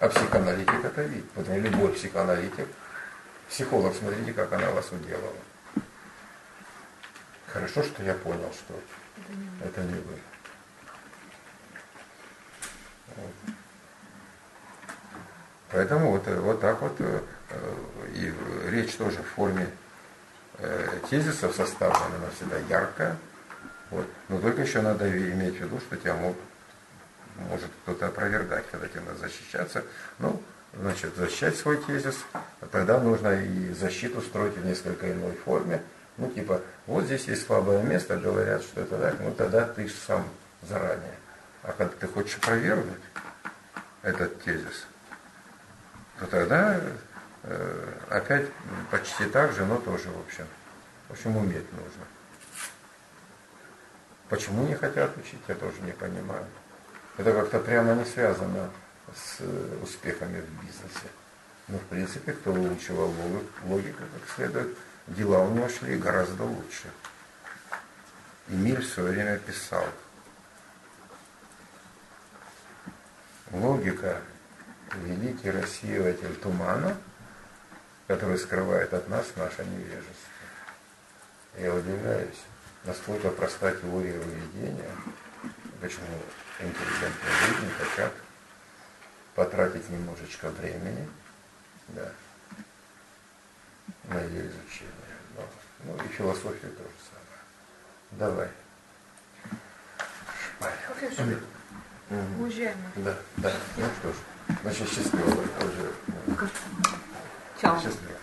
А психоаналитик это видит. Вот любой психоаналитик, психолог, смотрите, как она вас уделала. Хорошо, что я понял, что это не вы. Вот. Поэтому вот так вот, и речь тоже в форме тезисов составлена, она всегда яркая. Вот. Но только еще надо иметь в виду, что тебя может кто-то опровергать, когда тебе надо защищаться. Ну, значит, защищать свой тезис, тогда нужно и защиту строить в несколько иной форме. Ну, типа, вот здесь есть слабое место, говорят, что это так, ну тогда ты же сам заранее. А когда ты хочешь опровергнуть этот тезис, то тогда опять почти так же, но тоже, в общем, уметь нужно. Почему не хотят учить, я тоже не понимаю. Это как-то прямо не связано с успехами в бизнесе. Но, в принципе, кто выучивал логику как следует, дела у него шли гораздо лучше. Эмиль в свое время писал: логика — великий рассеиватель тумана, который скрывает от нас наше невежество. Я удивляюсь, насколько проста теория выведения, почему интеллигентные люди не хотят потратить немножечко времени, да, на ее изучение. Ну и философию то же самое. Давай. Профессор, уезжаем. Да. Ну что ж, значит, счастливо. Чао. Счастливо.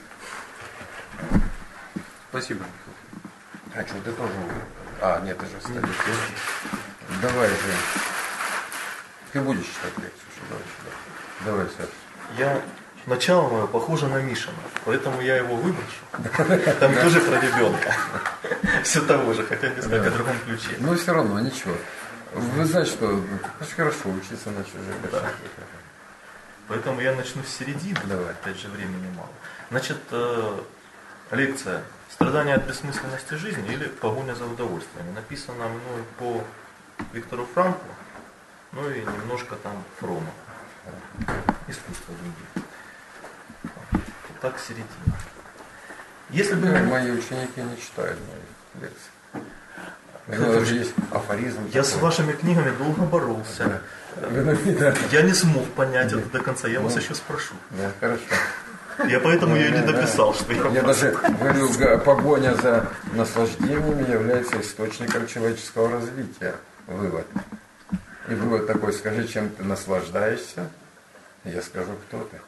Спасибо. А что, ты тоже? Нет, ты же остались. Давай, Жень. Ты будешь читать лекцию? Давай, Саша. Начало мое похоже на Мишина, поэтому я его выброшу. Там тоже про ребенка. Все того же, хотя без в другом ключе. Но все равно, ничего. Вы знаете, что очень хорошо учиться на чужих. Да. Поэтому я начну с середины. Давай. Опять же, времени мало. Значит, лекция «Страдания от бессмысленности жизни» или «Погоня за удовольствиями». Написана мной по Виктору Франклу, ну и немножко там Фрома. Искусство других. Так, середина. Если бы... Мои ученики не читают мои лекции. У меня даже есть афоризм. Я с вашими книгами долго боролся. Я не смог понять это до конца. Я вас еще спрошу. Да, хорошо. Я поэтому ее не дописал. Что я даже говорю, погоня за наслаждениями является источником человеческого развития. Вывод. И вывод такой: скажи, чем ты наслаждаешься, я скажу, кто ты.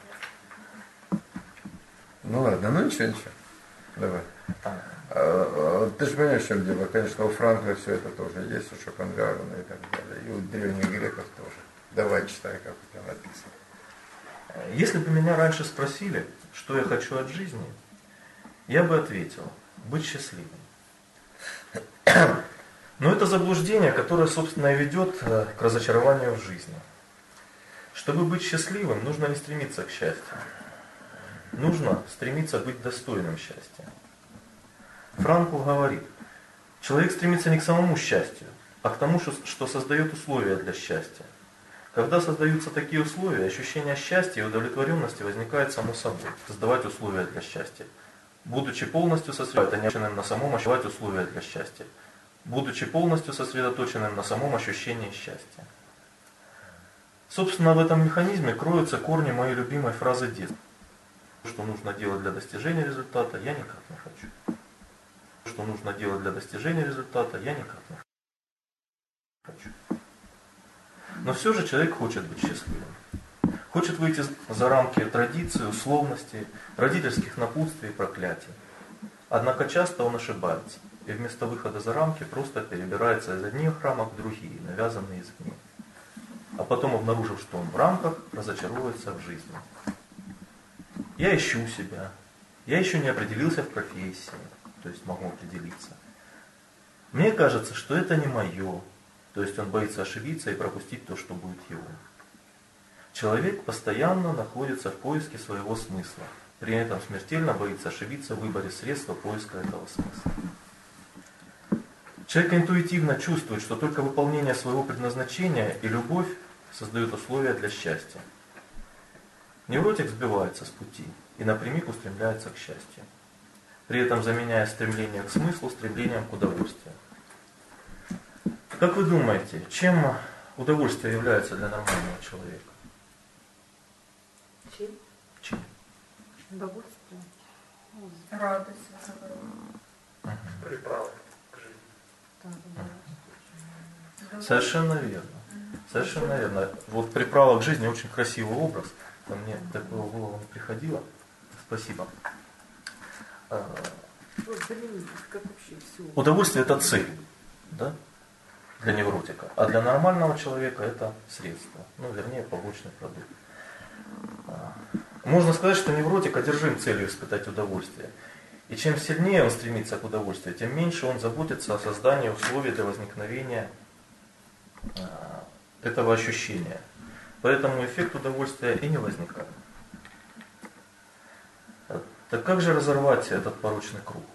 Ну ладно, ничего. Давай. Ты же понимаешь, в чем дело. Конечно, у Франкля все это тоже есть, у Шопенгауэра и так далее. И у древних греков тоже. Давай, читай, как у тебя написано. Если бы меня раньше спросили, что я хочу от жизни, я бы ответил: быть счастливым. Но это заблуждение, которое, собственно, и ведет к разочарованию в жизни. Чтобы быть счастливым, нужно не стремиться к счастью. Нужно стремиться быть достойным счастья. Франкл говорит: человек стремится не к самому счастью, а к тому, что создает условия для счастья. Когда создаются такие условия, ощущение счастья и удовлетворенности возникает само собой. Создавать условия для счастья. Будучи полностью сосредоточенным на самом ощущении условия для счастья. Будучи полностью сосредоточенным на самом ощущении счастья. Собственно, в этом механизме кроются корни моей любимой фразы детства. Что нужно делать для достижения результата, я никак не хочу. Что нужно делать для достижения результата, я никак не хочу. Но все же человек хочет быть счастливым. Хочет выйти за рамки традиций, условностей, родительских напутствий и проклятий. Однако часто он ошибается, и вместо выхода за рамки просто перебирается из одних рамок в другие, навязанные извне. А потом, обнаружив, что он в рамках, разочаровывается в жизни. Я ищу себя. Я еще не определился в профессии, то есть могу определиться. Мне кажется, что это не мое, то есть он боится ошибиться и пропустить то, что будет его. Человек постоянно находится в поиске своего смысла, при этом смертельно боится ошибиться в выборе средства поиска этого смысла. Человек интуитивно чувствует, что только выполнение своего предназначения и любовь создают условия для счастья. Невротик сбивается с пути и напрямик устремляется к счастью, при этом заменяя стремление к смыслу стремлением к удовольствию. Как вы думаете, чем удовольствие является для нормального человека? Чем? Удовольствие. Радость, Приправа к жизни. Совершенно верно. Совершенно верно. Вот приправа к жизни очень красивый образ. Ко мне такого в голову не приходило. Спасибо. Удовольствие это цель, да? Для невротика. А для нормального человека это средство. Ну, вернее, побочный продукт. Можно сказать, что невротик одержим целью испытать удовольствие. И чем сильнее он стремится к удовольствию, тем меньше он заботится о создании условий для возникновения этого ощущения. Поэтому эффект удовольствия и не возникает. Так как же разорвать этот порочный круг?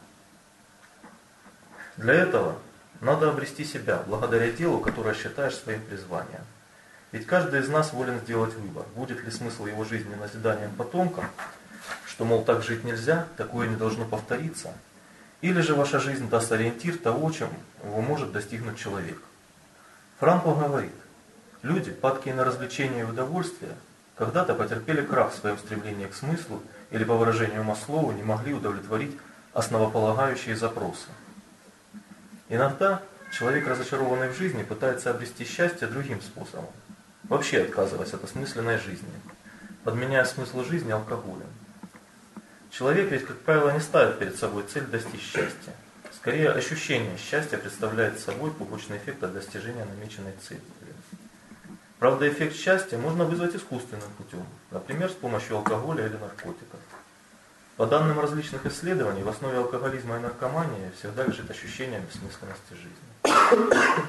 Для этого надо обрести себя благодаря делу, которое считаешь своим призванием. Ведь каждый из нас волен сделать выбор, будет ли смысл его жизни назиданием потомкам, что, мол, так жить нельзя, такое не должно повториться, или же ваша жизнь даст ориентир того, чем его может достигнуть человек. Франкл говорит, люди, падкие на развлечения и удовольствие, когда-то потерпели крах в своем стремлении к смыслу или, по выражению Маслоу, не могли удовлетворить основополагающие запросы. Иногда человек, разочарованный в жизни, пытается обрести счастье другим способом, вообще отказываясь от осмысленной жизни, подменяя смысл жизни алкоголем. Человек ведь, как правило, не ставит перед собой цель достичь счастья. Скорее, ощущение счастья представляет собой побочный эффект от достижения намеченной цели. Правда, эффект счастья можно вызвать искусственным путем, например, с помощью алкоголя или наркотиков. По данным различных исследований, в основе алкоголизма и наркомании всегда лежит ощущение бессмысленности жизни.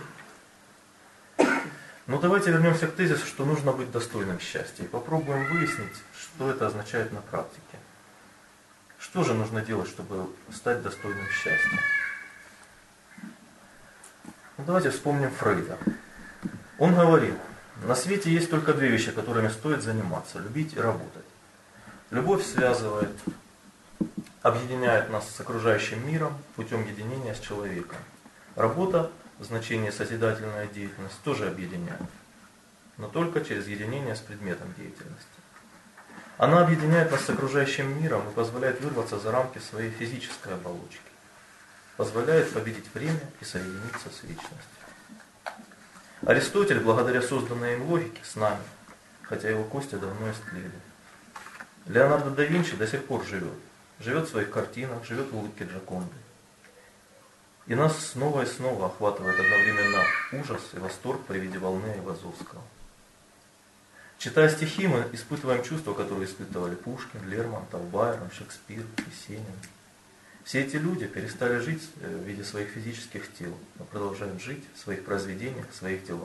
Но давайте вернемся к тезису, что нужно быть достойным счастья, и попробуем выяснить, что это означает на практике. Что же нужно делать, чтобы стать достойным счастья? Ну, давайте вспомним Фрейда. Он говорил, на свете есть только две вещи, которыми стоит заниматься – любить и работать. Любовь связывает, объединяет нас с окружающим миром путем единения с человеком. Работа, в значении созидательная деятельность, тоже объединяет, но только через единение с предметом деятельности. Она объединяет нас с окружающим миром и позволяет вырваться за рамки своей физической оболочки. Позволяет победить время и соединиться с вечностью. Аристотель, благодаря созданной им логике, с нами, хотя его кости давно истлели. Леонардо да Винчи до сих пор живет. Живет в своих картинах, живет в улыбке Джоконды. И нас снова и снова охватывает одновременно ужас и восторг при виде волны Айвазовского. Читая стихи, мы испытываем чувства, которые испытывали Пушкин, Лермонтов, Байрон, Шекспир, Есенин. Все эти люди перестали жить в виде своих физических тел, но продолжают жить в своих произведениях, в своих делах.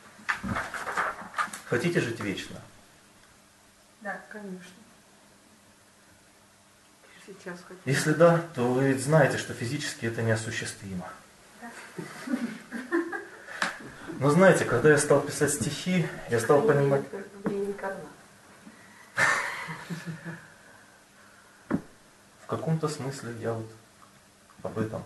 Хотите жить вечно? Да, конечно. Сейчас хочу. Если да, то вы ведь знаете, что физически это неосуществимо. Да. Но знаете, когда я стал писать стихи, я стал понимать... В каком-то смысле я вот об этом.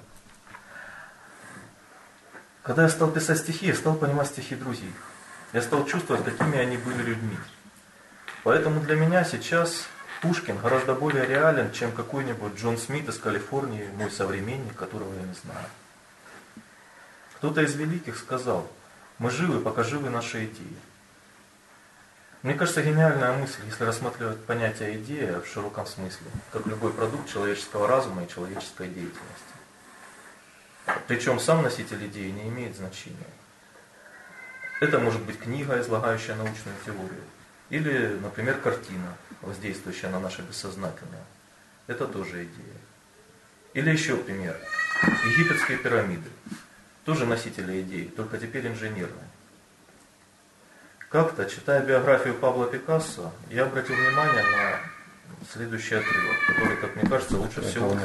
Когда я стал писать стихи, я стал понимать стихи друзей. Я стал чувствовать, какими они были людьми. Поэтому для меня сейчас Пушкин гораздо более реален, чем какой-нибудь Джон Смит из Калифорнии, мой современник, которого я не знаю. Кто-то из великих сказал, мы живы, пока живы наши идеи. Мне кажется, гениальная мысль, если рассматривать понятие идея в широком смысле, как любой продукт человеческого разума и человеческой деятельности. Причем сам носитель идеи не имеет значения. Это может быть книга, излагающая научную теорию, или, например, картина, воздействующая на наше бессознательное. Это тоже идея. Или еще пример. Египетские пирамиды. Тоже носители идей, только теперь инженерные. Как-то, читая биографию Пабло Пикассо, я обратил внимание на следующий отрывок, который, как мне кажется, лучше всего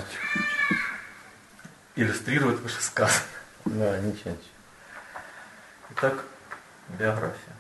иллюстрирует вышесказанное. Да, ничего. Итак, биография.